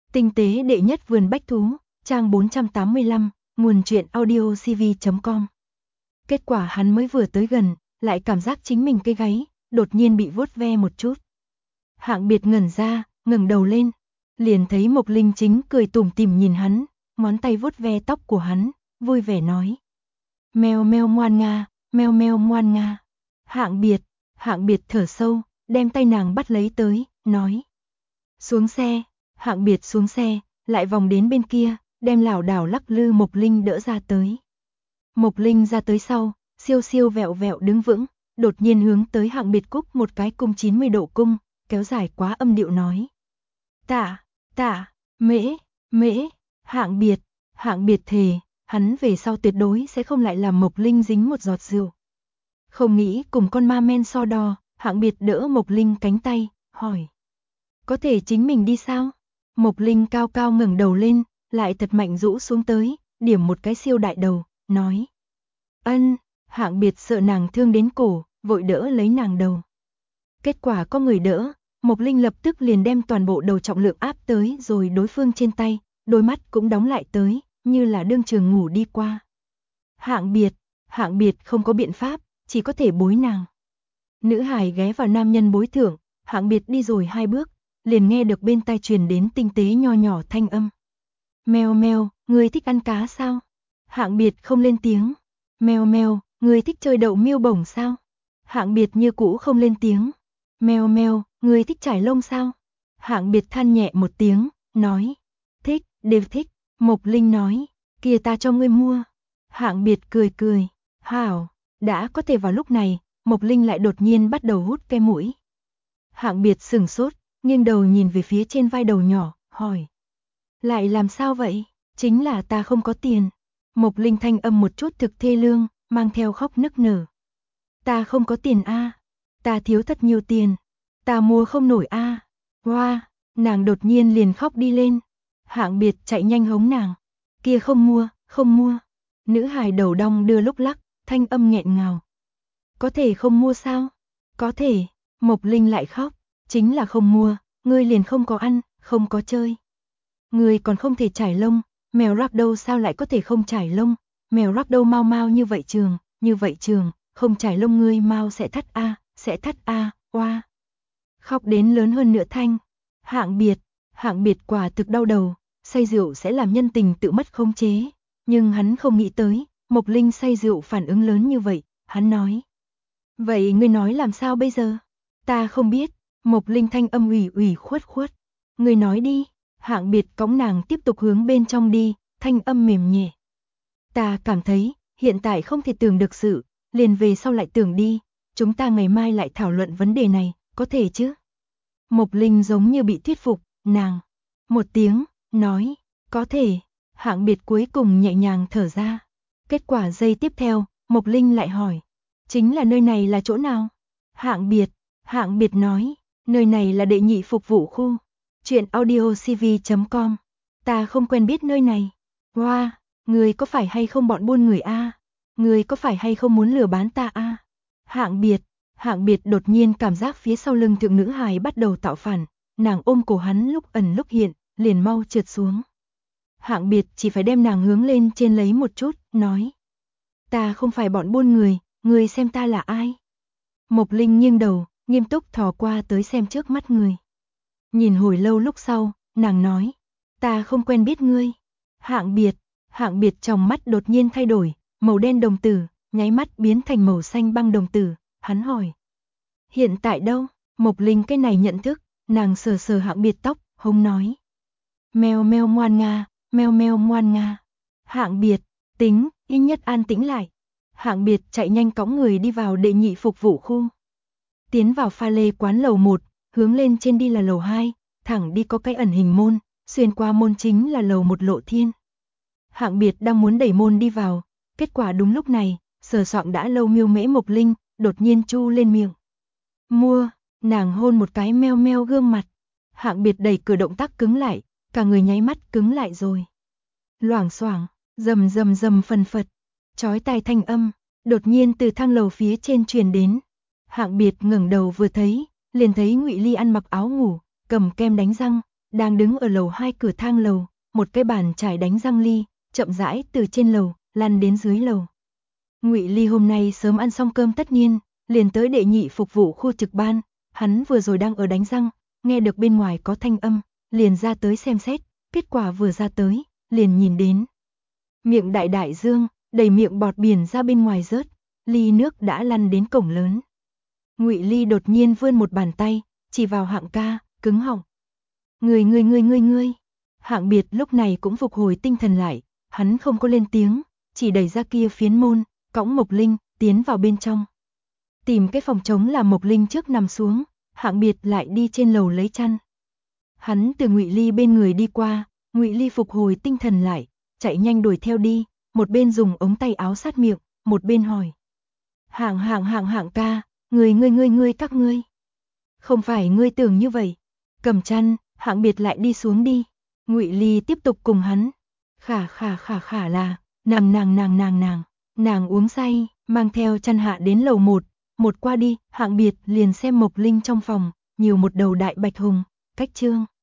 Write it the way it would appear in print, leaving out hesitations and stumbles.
Tinh tế đệ nhất vườn bách thú, trang 485, nguồn truyện audiocv.com. Kết quả hắn mới vừa tới gần, lại cảm giác chính mình cái gáy, đột nhiên bị vuốt ve một chút. Hạng Biệt ngẩn ra, ngẩng đầu lên, liền thấy Mộc Linh chính cười tủm tỉm nhìn hắn, ngón tay vuốt ve tóc của hắn, vui vẻ nói. Meo meo ngoan nga, meo meo ngoan nga. Hạng Biệt thở sâu, đem tay nàng bắt lấy tới, nói. Xuống xe. Hạng Biệt xuống xe, lại vòng đến bên kia, đem lảo đảo lắc lư Mộc Linh đỡ ra tới. Mộc Linh ra tới sau, siêu siêu vẹo vẹo đứng vững, đột nhiên hướng tới Hạng Biệt cúc một cái cung 90 độ cung, kéo dài quá âm điệu nói. Tạ, mễ, Hạng Biệt thề, hắn về sau tuyệt đối sẽ không lại làm Mộc Linh dính một giọt rượu. Không nghĩ cùng con ma men so đo, Hạng Biệt đỡ Mộc Linh cánh tay, hỏi. Có thể chính mình đi sao? Mộc Linh cao cao ngẩng đầu lên, lại thật mạnh rũ xuống tới, điểm một cái siêu đại đầu, nói. Ân, Hạng Biệt sợ nàng thương đến cổ, vội đỡ lấy nàng đầu. Kết quả có người đỡ, Mộc Linh lập tức liền đem toàn bộ đầu trọng lượng áp tới rồi đối phương trên tay, đôi mắt cũng đóng lại tới, như là đương trường ngủ đi qua. Hạng Biệt không có biện pháp, chỉ có thể bối nàng. Nữ hài ghé vào nam nhân bối thưởng, Hạng Biệt đi rồi 2 bước, liền nghe được bên tai truyền đến tinh tế nho nhỏ thanh âm. Meo meo, ngươi thích ăn cá sao? Hạng Biệt không lên tiếng. Meo meo, ngươi thích chơi đậu miêu bổng sao? Hạng Biệt như cũ không lên tiếng. Meo meo, ngươi thích trải lông sao? Hạng Biệt than nhẹ một tiếng, nói. Thích, đều thích. Mộc Linh nói, kia ta cho ngươi mua. Hạng Biệt cười cười, hảo. Đã có thể vào lúc này, Mộc Linh lại đột nhiên bắt đầu hút cái mũi. Hạng Biệt sửng sốt, nghiêng đầu nhìn về phía trên vai đầu nhỏ, hỏi. Lại làm sao vậy? Chính là ta không có tiền. Mộc Linh thanh âm một chút thực thê lương, mang theo khóc nức nở. Ta không có tiền a, ta thiếu thật nhiều tiền. Ta mua không nổi a. Hoa, nàng đột nhiên liền khóc đi lên. Hạng Biệt chạy nhanh hống nàng. Kia không mua. Nữ hài đầu đong đưa lúc lắc, thanh âm nghẹn ngào. Có thể không mua sao? Có thể. Mộc Linh lại khóc. Chính là không mua, ngươi liền không có ăn, không có chơi. Ngươi còn không thể trải lông, mèo ragdoll sao lại có thể không trải lông? Mèo ragdoll mau mau như vậy trường, không trải lông ngươi mau sẽ thắt a, oa. Khóc đến lớn hơn nửa thanh. Hạng Biệt quả thực đau đầu, say rượu sẽ làm nhân tình tự mất khống chế, nhưng hắn không nghĩ tới, Mộc Linh say rượu phản ứng lớn như vậy, hắn nói. Vậy ngươi nói làm sao bây giờ? Ta không biết. Mộc Linh thanh âm ủy khuất. Người nói đi. Hạng Biệt cõng nàng tiếp tục hướng bên trong đi, thanh âm mềm nhẹ. Ta cảm thấy, hiện tại không thể tưởng được sự, liền về sau lại tưởng đi, chúng ta ngày mai lại thảo luận vấn đề này, có thể chứ? Mộc Linh giống như bị thuyết phục, nàng. Một tiếng, nói, có thể. Hạng Biệt cuối cùng nhẹ nhàng thở ra. Kết quả giây tiếp theo, Mộc Linh lại hỏi. Chính là nơi này là chỗ nào? Hạng Biệt nói. Nơi này là đệ nhị phục vụ khu. Chuyện audiocv.com. Ta không quen biết nơi này. Wow, người có phải hay không bọn buôn người a? Người có phải hay không muốn lừa bán ta a? Hạng Biệt đột nhiên cảm giác phía sau lưng thượng nữ hài bắt đầu tạo phản, nàng ôm cổ hắn lúc ẩn lúc hiện, liền mau trượt xuống. Hạng Biệt chỉ phải đem nàng hướng lên trên lấy một chút, nói. Ta không phải bọn buôn người xem ta là ai? Mộc Linh nghiêng đầu, nghiêm túc thò qua tới xem trước mắt người. Nhìn hồi lâu lúc sau, nàng nói, ta không quen biết ngươi. Hạng Biệt trong mắt đột nhiên thay đổi, màu đen đồng tử, nháy mắt biến thành màu xanh băng đồng tử, hắn hỏi. Hiện tại đâu? Mộc Linh cái này nhận thức, nàng sờ Hạng Biệt tóc, hống nói. Meo meo ngoan nga. Hạng Biệt, tính, ít nhất an tĩnh lại. Hạng Biệt chạy nhanh cõng người đi vào đệ nhị phục vụ khu. Tiến vào pha lê quán lầu 1, hướng lên trên đi là lầu 2, thẳng đi có cái ẩn hình môn, xuyên qua môn chính là lầu 1 lộ thiên. Hạng Biệt đang muốn đẩy môn đi vào, kết quả đúng lúc này, sờ soạng đã lâu miêu mễ Mộc Linh, đột nhiên chu lên miệng. Mua, nàng hôn một cái meo meo gương mặt. Hạng Biệt đẩy cửa động tác cứng lại, cả người nháy mắt cứng lại rồi. Loảng xoảng, rầm phần phật, chói tai thanh âm, đột nhiên từ thang lầu phía trên truyền đến. Hạng Biệt ngẩng đầu vừa thấy, liền thấy Ngụy Ly ăn mặc áo ngủ, cầm kem đánh răng, đang đứng ở lầu 2 cửa thang lầu, một cái bàn chải đánh răng ly, chậm rãi từ trên lầu lăn đến dưới lầu. Ngụy Ly hôm nay sớm ăn xong cơm tất nhiên, liền tới đệ nhị phục vụ khu trực ban, hắn vừa rồi đang ở đánh răng, nghe được bên ngoài có thanh âm, liền ra tới xem xét, kết quả vừa ra tới, liền nhìn đến miệng đại đại dương, đầy miệng bọt biển ra bên ngoài rớt, ly nước đã lăn đến cổng lớn. Ngụy Ly đột nhiên vươn một bàn tay, chỉ vào Hạng ca, cứng họng. Ngươi. Hạng Biệt lúc này cũng phục hồi tinh thần lại, hắn không có lên tiếng, chỉ đẩy ra kia phiến môn, cõng Mộc Linh, tiến vào bên trong. Tìm cái phòng trống làm Mộc Linh trước nằm xuống, Hạng Biệt lại đi trên lầu lấy chăn. Hắn từ Ngụy Ly bên người đi qua, Ngụy Ly phục hồi tinh thần lại, chạy nhanh đuổi theo đi, một bên dùng ống tay áo sát miệng, một bên hỏi. Hạng ca, ngươi các ngươi. Không phải ngươi tưởng như vậy. Cầm chăn, Hạng Biệt lại đi xuống đi. Ngụy Ly tiếp tục cùng hắn. Khả là, nàng uống say, mang theo chăn hạ đến lầu 1, một qua đi, Hạng Biệt liền xem Mộc Linh trong phòng, nhiều một đầu đại bạch hùng, cách trương.